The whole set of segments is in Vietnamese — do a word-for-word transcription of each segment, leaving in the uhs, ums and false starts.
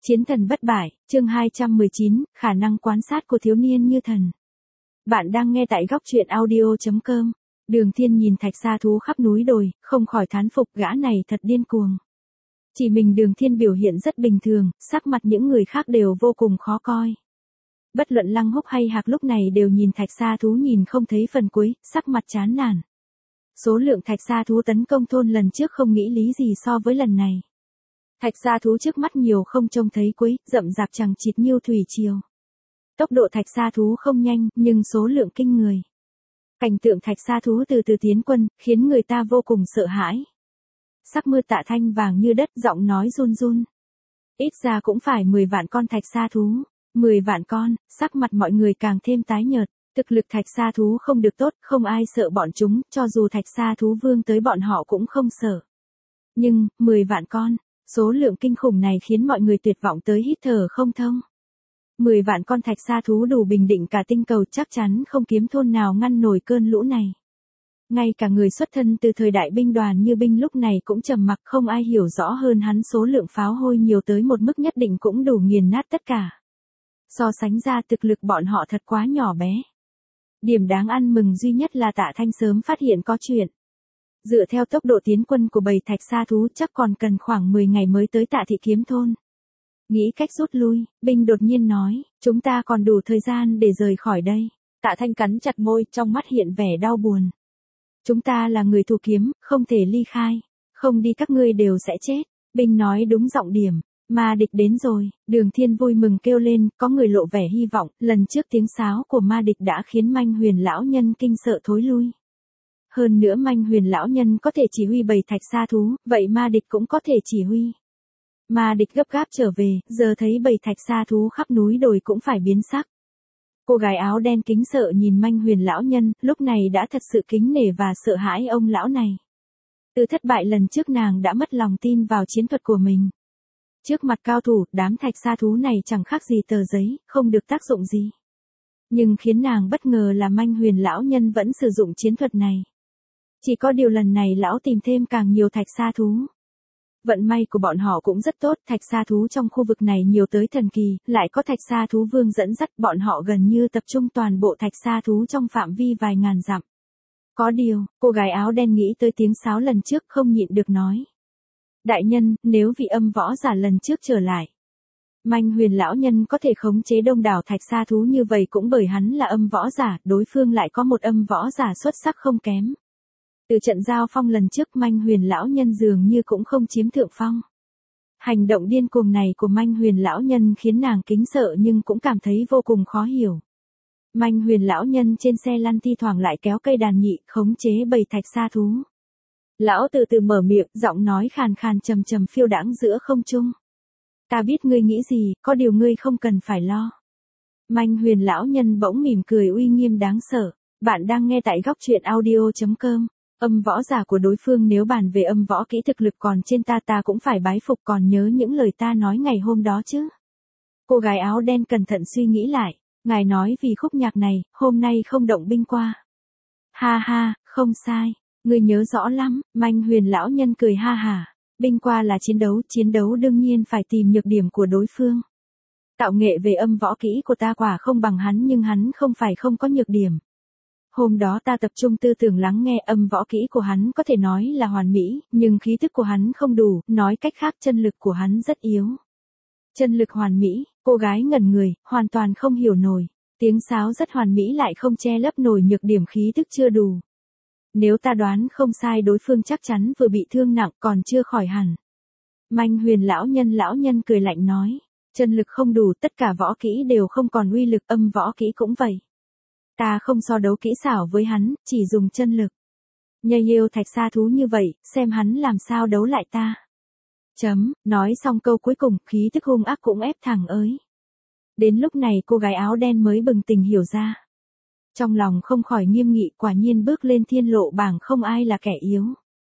Chiến thần bất bại, chương hai trăm mười chín, khả năng quan sát của thiếu niên như thần. Bạn đang nghe tại góc truyện audio chấm com. Đường Thiên nhìn thạch sa thú khắp núi đồi, không khỏi thán phục gã này thật điên cuồng. Chỉ mình Đường Thiên biểu hiện rất bình thường, sắc mặt những người khác đều vô cùng khó coi. Bất luận Lăng Húc hay Hạc lúc này đều nhìn thạch sa thú nhìn không thấy phần cuối, sắc mặt chán nản. Số lượng thạch sa thú tấn công thôn lần trước không nghĩ lý gì so với lần này. Thạch sa thú trước mắt nhiều không trông thấy cuối, rậm rạp chằng chịt như thủy triều. Tốc độ thạch sa thú không nhanh, nhưng số lượng kinh người. Cảnh tượng thạch sa thú từ từ tiến quân, khiến người ta vô cùng sợ hãi. Sắc mưa tạ thanh vàng như đất, giọng nói run run. Ít ra cũng phải mười vạn con thạch sa thú. mười vạn con, sắc mặt mọi người càng thêm tái nhợt. Thực lực thạch sa thú không được tốt, không ai sợ bọn chúng, cho dù thạch sa thú vương tới bọn họ cũng không sợ. Nhưng, mười vạn con, số lượng kinh khủng này khiến mọi người tuyệt vọng tới hít thở không thông. mười vạn con thạch sa thú đủ bình định cả tinh cầu, chắc chắn không kiếm thôn nào ngăn nổi cơn lũ này. Ngay cả người xuất thân từ thời đại binh đoàn như binh lúc này cũng trầm mặc, không ai hiểu rõ hơn hắn số lượng pháo hôi nhiều tới một mức nhất định cũng đủ nghiền nát tất cả. So sánh ra thực lực bọn họ thật quá nhỏ bé. Điểm đáng ăn mừng duy nhất là Tạ Thanh sớm phát hiện có chuyện. Dựa theo tốc độ tiến quân của bầy thạch sa thú chắc còn cần khoảng mười ngày mới tới Tạ Thị Kiếm Thôn. Nghĩ cách rút lui, binh đột nhiên nói, chúng ta còn đủ thời gian để rời khỏi đây. Tạ Thanh cắn chặt môi, trong mắt hiện vẻ đau buồn. Chúng ta là người thủ kiếm, không thể ly khai. Không đi các ngươi đều sẽ chết. Binh nói đúng giọng điểm. Ma địch đến rồi, Đường Thiên vui mừng kêu lên, có người lộ vẻ hy vọng, lần trước tiếng sáo của ma địch đã khiến Manh Huyền lão nhân kinh sợ thối lui. Hơn nữa Manh Huyền lão nhân có thể chỉ huy bầy thạch sa thú, vậy ma địch cũng có thể chỉ huy. Ma địch gấp gáp trở về, giờ thấy bầy thạch sa thú khắp núi đồi cũng phải biến sắc. Cô gái áo đen kính sợ nhìn Manh Huyền lão nhân, lúc này đã thật sự kính nể và sợ hãi ông lão này. Từ thất bại lần trước nàng đã mất lòng tin vào chiến thuật của mình. Trước mặt cao thủ, đám thạch sa thú này chẳng khác gì tờ giấy, không được tác dụng gì. Nhưng khiến nàng bất ngờ là Manh Huyền lão nhân vẫn sử dụng chiến thuật này. Chỉ có điều lần này lão tìm thêm càng nhiều thạch sa thú. Vận may của bọn họ cũng rất tốt, thạch sa thú trong khu vực này nhiều tới thần kỳ, lại có thạch sa thú vương dẫn dắt, bọn họ gần như tập trung toàn bộ thạch sa thú trong phạm vi vài ngàn dặm. Có điều, cô gái áo đen nghĩ tới tiếng sáo lần trước không nhịn được nói. Đại nhân, nếu vị âm võ giả lần trước trở lại. Manh Huyền lão nhân có thể khống chế đông đảo thạch sa thú như vậy cũng bởi hắn là âm võ giả, đối phương lại có một âm võ giả xuất sắc không kém. Từ trận giao phong lần trước Manh Huyền lão nhân dường như cũng không chiếm thượng phong. Hành động điên cuồng này của Manh Huyền lão nhân khiến nàng kính sợ nhưng cũng cảm thấy vô cùng khó hiểu. Manh Huyền lão nhân trên xe lăn thi thoảng lại kéo cây đàn nhị, khống chế bầy thạch sa thú. Lão từ từ mở miệng, giọng nói khàn khàn trầm trầm phiêu đãng giữa không trung. Ta biết ngươi nghĩ gì, có điều ngươi không cần phải lo. Manh Huyền lão nhân bỗng mỉm cười uy nghiêm đáng sợ. Bạn đang nghe tại góc truyện audio chấm com. Âm võ giả của đối phương nếu bàn về âm võ kỹ thực lực còn trên ta ta cũng phải bái phục, còn nhớ những lời ta nói ngày hôm đó chứ. Cô gái áo đen cẩn thận suy nghĩ lại. Ngài nói vì khúc nhạc này, hôm nay không động binh qua. Ha ha, không sai. Ngươi nhớ rõ lắm, Manh Huyền lão nhân cười ha hả. Binh qua là chiến đấu, chiến đấu đương nhiên phải tìm nhược điểm của đối phương. Tạo nghệ về âm võ kỹ của ta quả không bằng hắn nhưng hắn không phải không có nhược điểm. Hôm đó ta tập trung tư tưởng lắng nghe, âm võ kỹ của hắn có thể nói là hoàn mỹ, nhưng khí thức của hắn không đủ, nói cách khác chân lực của hắn rất yếu. Chân lực hoàn mỹ, cô gái ngẩn người, hoàn toàn không hiểu nổi. Tiếng sáo rất hoàn mỹ lại không che lấp nổi nhược điểm khí thức chưa đủ. Nếu ta đoán không sai đối phương chắc chắn vừa bị thương nặng còn chưa khỏi hẳn. Manh Huyền lão nhân lão nhân cười lạnh nói. Chân lực không đủ, tất cả võ kỹ đều không còn uy lực, âm võ kỹ cũng vậy. Ta không so đấu kỹ xảo với hắn, chỉ dùng chân lực. Nhây yêu thạch sa thú như vậy, xem hắn làm sao đấu lại ta. Chấm, nói xong câu cuối cùng, khí thức hung ác cũng ép thẳng ới. Đến lúc này cô gái áo đen mới bừng tỉnh hiểu ra. Trong lòng không khỏi nghiêm nghị, quả nhiên bước lên thiên lộ bảng không ai là kẻ yếu.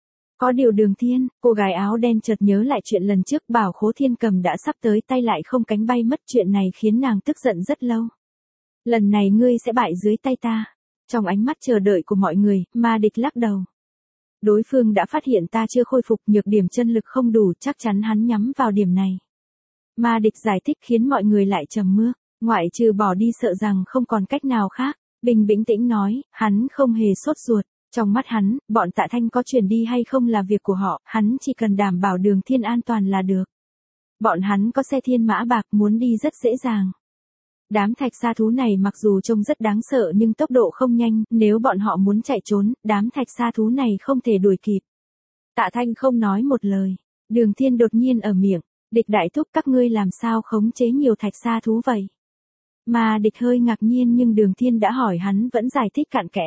Có điều Đường Thiên, cô gái áo đen chợt nhớ lại chuyện lần trước bảo khố thiên cầm đã sắp tới tay lại không cánh bay mất, chuyện này khiến nàng tức giận rất lâu. Lần này ngươi sẽ bại dưới tay ta. Trong ánh mắt chờ đợi của mọi người, ma địch lắc đầu. Đối phương đã phát hiện ta chưa khôi phục, nhược điểm chân lực không đủ, chắc chắn hắn nhắm vào điểm này. Ma Địch giải thích khiến mọi người lại trầm mưa, ngoại trừ bỏ đi sợ rằng không còn cách nào khác. Bình bình tĩnh nói, hắn không hề sốt ruột. Trong mắt hắn, bọn Tạ Thanh có chuyển đi hay không là việc của họ, hắn chỉ cần đảm bảo Đường Thiên an toàn là được. Bọn hắn có xe thiên mã bạc muốn đi rất dễ dàng. Đám thạch sa thú này mặc dù trông rất đáng sợ nhưng tốc độ không nhanh, nếu bọn họ muốn chạy trốn, đám thạch sa thú này không thể đuổi kịp. Tạ Thanh không nói một lời. Đường Thiên đột nhiên ở miệng, Địch đại thúc các ngươi làm sao khống chế nhiều thạch sa thú vậy? Mà Địch hơi ngạc nhiên nhưng Đường Thiên đã hỏi hắn vẫn giải thích cặn kẽ.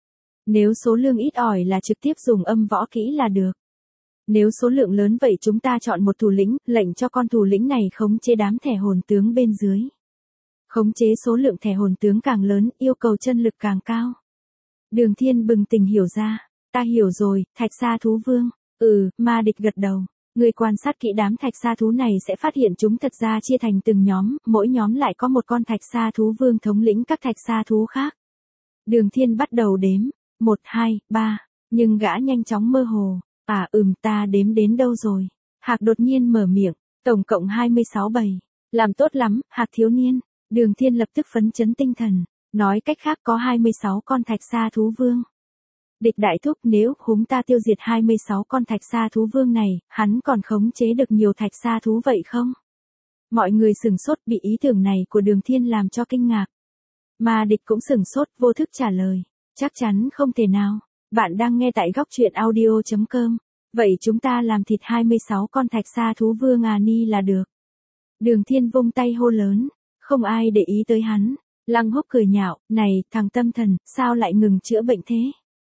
Nếu số lượng ít ỏi là trực tiếp dùng âm võ kỹ là được. Nếu số lượng lớn vậy chúng ta chọn một thủ lĩnh, lệnh cho con thủ lĩnh này khống chế đám thẻ hồn tướng bên dưới. Khống chế số lượng thẻ hồn tướng càng lớn, yêu cầu chân lực càng cao. Đường Thiên bừng tỉnh hiểu ra, ta hiểu rồi, thạch sa thú vương. Ừ, Ma Địch gật đầu. Người quan sát kỹ đám thạch sa thú này sẽ phát hiện chúng thật ra chia thành từng nhóm, mỗi nhóm lại có một con thạch sa thú vương thống lĩnh các thạch sa thú khác. Đường Thiên bắt đầu đếm, một, hai, ba, nhưng gã nhanh chóng mơ hồ. À ừm ta đếm đến đâu rồi? Hạc đột nhiên mở miệng, tổng cộng hai mươi sáu bầy. Làm tốt lắm, Hạc thiếu niên. Đường Thiên lập tức phấn chấn tinh thần, nói cách khác có hai mươi sáu con thạch sa thú vương. Địch đại thúc nếu chúng ta tiêu diệt hai mươi sáu con thạch sa thú vương này, hắn còn khống chế được nhiều thạch sa thú vậy không? Mọi người sửng sốt bị ý tưởng này của Đường Thiên làm cho kinh ngạc. Mà Địch cũng sửng sốt vô thức trả lời, chắc chắn không thể nào. Bạn đang nghe tại góc truyện audio chấm com. Vậy chúng ta làm thịt hai mươi sáu con thạch sa thú vương à ni là được. Đường Thiên vung tay hô lớn, không ai để ý tới hắn. Lăng Húc cười nhạo, này, thằng tâm thần, sao lại ngừng chữa bệnh thế?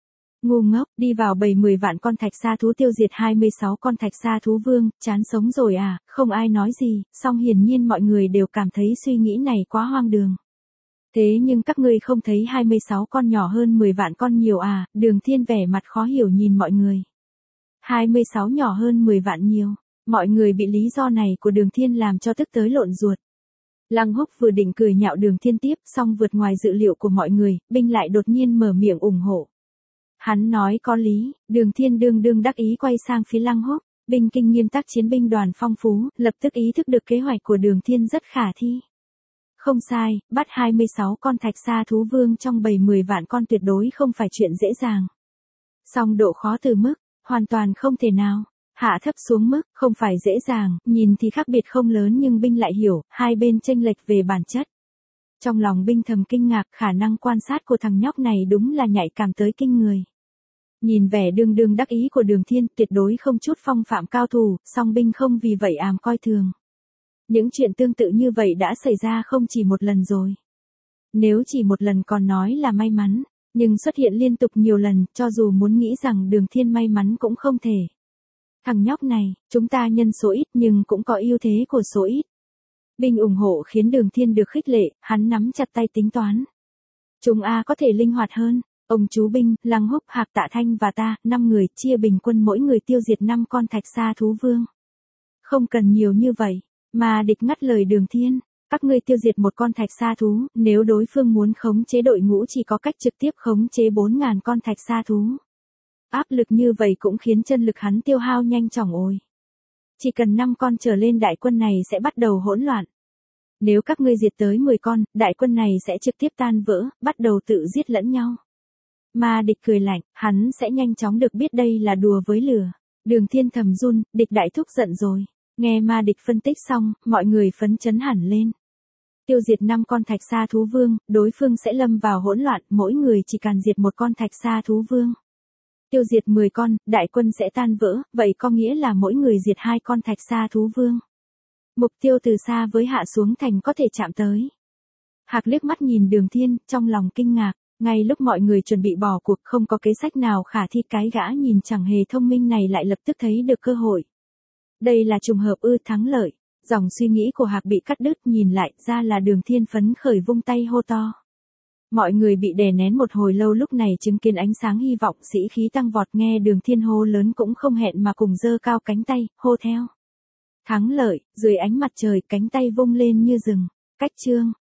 Ngu ngốc, đi vào bầy mười vạn con thạch sa thú tiêu diệt hai mươi sáu con thạch sa thú vương, chán sống rồi à, không ai nói gì, song hiển nhiên mọi người đều cảm thấy suy nghĩ này quá hoang đường. Thế nhưng các ngươi không thấy hai mươi sáu con nhỏ hơn mười vạn con nhiều à, Đường Thiên vẻ mặt khó hiểu nhìn mọi người. hai mươi sáu nhỏ hơn mười vạn nhiều, mọi người bị lý do này của Đường Thiên làm cho tức tới lộn ruột. Lăng Húc vừa định cười nhạo Đường Thiên tiếp, song vượt ngoài dự liệu của mọi người, Binh lại đột nhiên mở miệng ủng hộ. Hắn nói có lý, Đường Thiên đương đương đắc ý quay sang phía Lăng Húc, Binh kinh nghiệm tác chiến binh đoàn phong phú, lập tức ý thức được kế hoạch của Đường Thiên rất khả thi. Không sai, bắt hai mươi sáu con thạch sa thú vương trong bầy mười vạn con tuyệt đối không phải chuyện dễ dàng. Song độ khó từ mức, hoàn toàn không thể nào. Hạ thấp xuống mức, không phải dễ dàng, nhìn thì khác biệt không lớn nhưng Binh lại hiểu, hai bên chênh lệch về bản chất. Trong lòng Binh thầm kinh ngạc, khả năng quan sát của thằng nhóc này đúng là nhạy cảm tới kinh người. Nhìn vẻ đương đương đắc ý của Đường Thiên, tuyệt đối không chút phong phạm cao thủ, song Binh không vì vậy àm coi thường. Những chuyện tương tự như vậy đã xảy ra không chỉ một lần rồi. Nếu chỉ một lần còn nói là may mắn, nhưng xuất hiện liên tục nhiều lần, cho dù muốn nghĩ rằng Đường Thiên may mắn cũng không thể. Thằng nhóc này, chúng ta nhân số ít nhưng cũng có ưu thế của số ít. Binh ủng hộ khiến Đường Thiên được khích lệ, hắn nắm chặt tay tính toán. Chúng A có thể linh hoạt hơn, ông chú Binh, Lăng Húc, Hạc Tạ Thanh và ta, năm người chia bình quân mỗi người tiêu diệt năm con thạch sa thú vương. Không cần nhiều như vậy. Mà Địch ngắt lời Đường Thiên, các ngươi tiêu diệt một con thạch sa thú, nếu đối phương muốn khống chế đội ngũ chỉ có cách trực tiếp khống chế bốn ngàn con thạch sa thú. Áp lực như vậy cũng khiến chân lực hắn tiêu hao nhanh chóng ôi. Chỉ cần năm con trở lên đại quân này sẽ bắt đầu hỗn loạn. Nếu các ngươi diệt tới mười con, đại quân này sẽ trực tiếp tan vỡ, bắt đầu tự giết lẫn nhau. Mà Địch cười lạnh, hắn sẽ nhanh chóng được biết đây là đùa với lửa. Đường Thiên thầm run, Địch đại thúc giận rồi. Nghe Ma Địch phân tích xong, mọi người phấn chấn hẳn lên. Tiêu diệt năm con thạch sa thú vương, đối phương sẽ lâm vào hỗn loạn, mỗi người chỉ cần diệt một con thạch sa thú vương. Tiêu diệt mười con, đại quân sẽ tan vỡ, vậy có nghĩa là mỗi người diệt hai con thạch sa thú vương. Mục tiêu từ xa với hạ xuống thành có thể chạm tới. Hạc liếc mắt nhìn Đường Thiên, trong lòng kinh ngạc, ngay lúc mọi người chuẩn bị bỏ cuộc không có kế sách nào khả thi cái gã nhìn chẳng hề thông minh này lại lập tức thấy được cơ hội. Đây là trùng hợp ư thắng lợi, dòng suy nghĩ của Hạc bị cắt đứt nhìn lại ra là Đường Thiên phấn khởi vung tay hô to. Mọi người bị đè nén một hồi lâu lúc này chứng kiến ánh sáng hy vọng sĩ khí tăng vọt nghe Đường Thiên hô lớn cũng không hẹn mà cùng giơ cao cánh tay, hô theo. Thắng lợi, dưới ánh mặt trời cánh tay vung lên như rừng, cách chương.